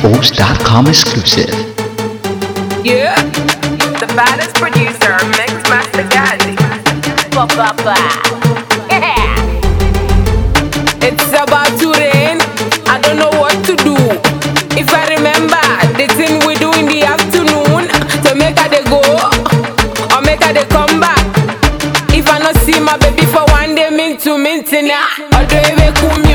ProducerOaks.com exclusive. Yeah, the baddest producer, Mix Master Gazi. It's about to rain. I don't know what to do. If I remember the thing we do in the afternoon, to make her they go or make her they come back. If I not see my baby for one day, mint to mint now. Or do you make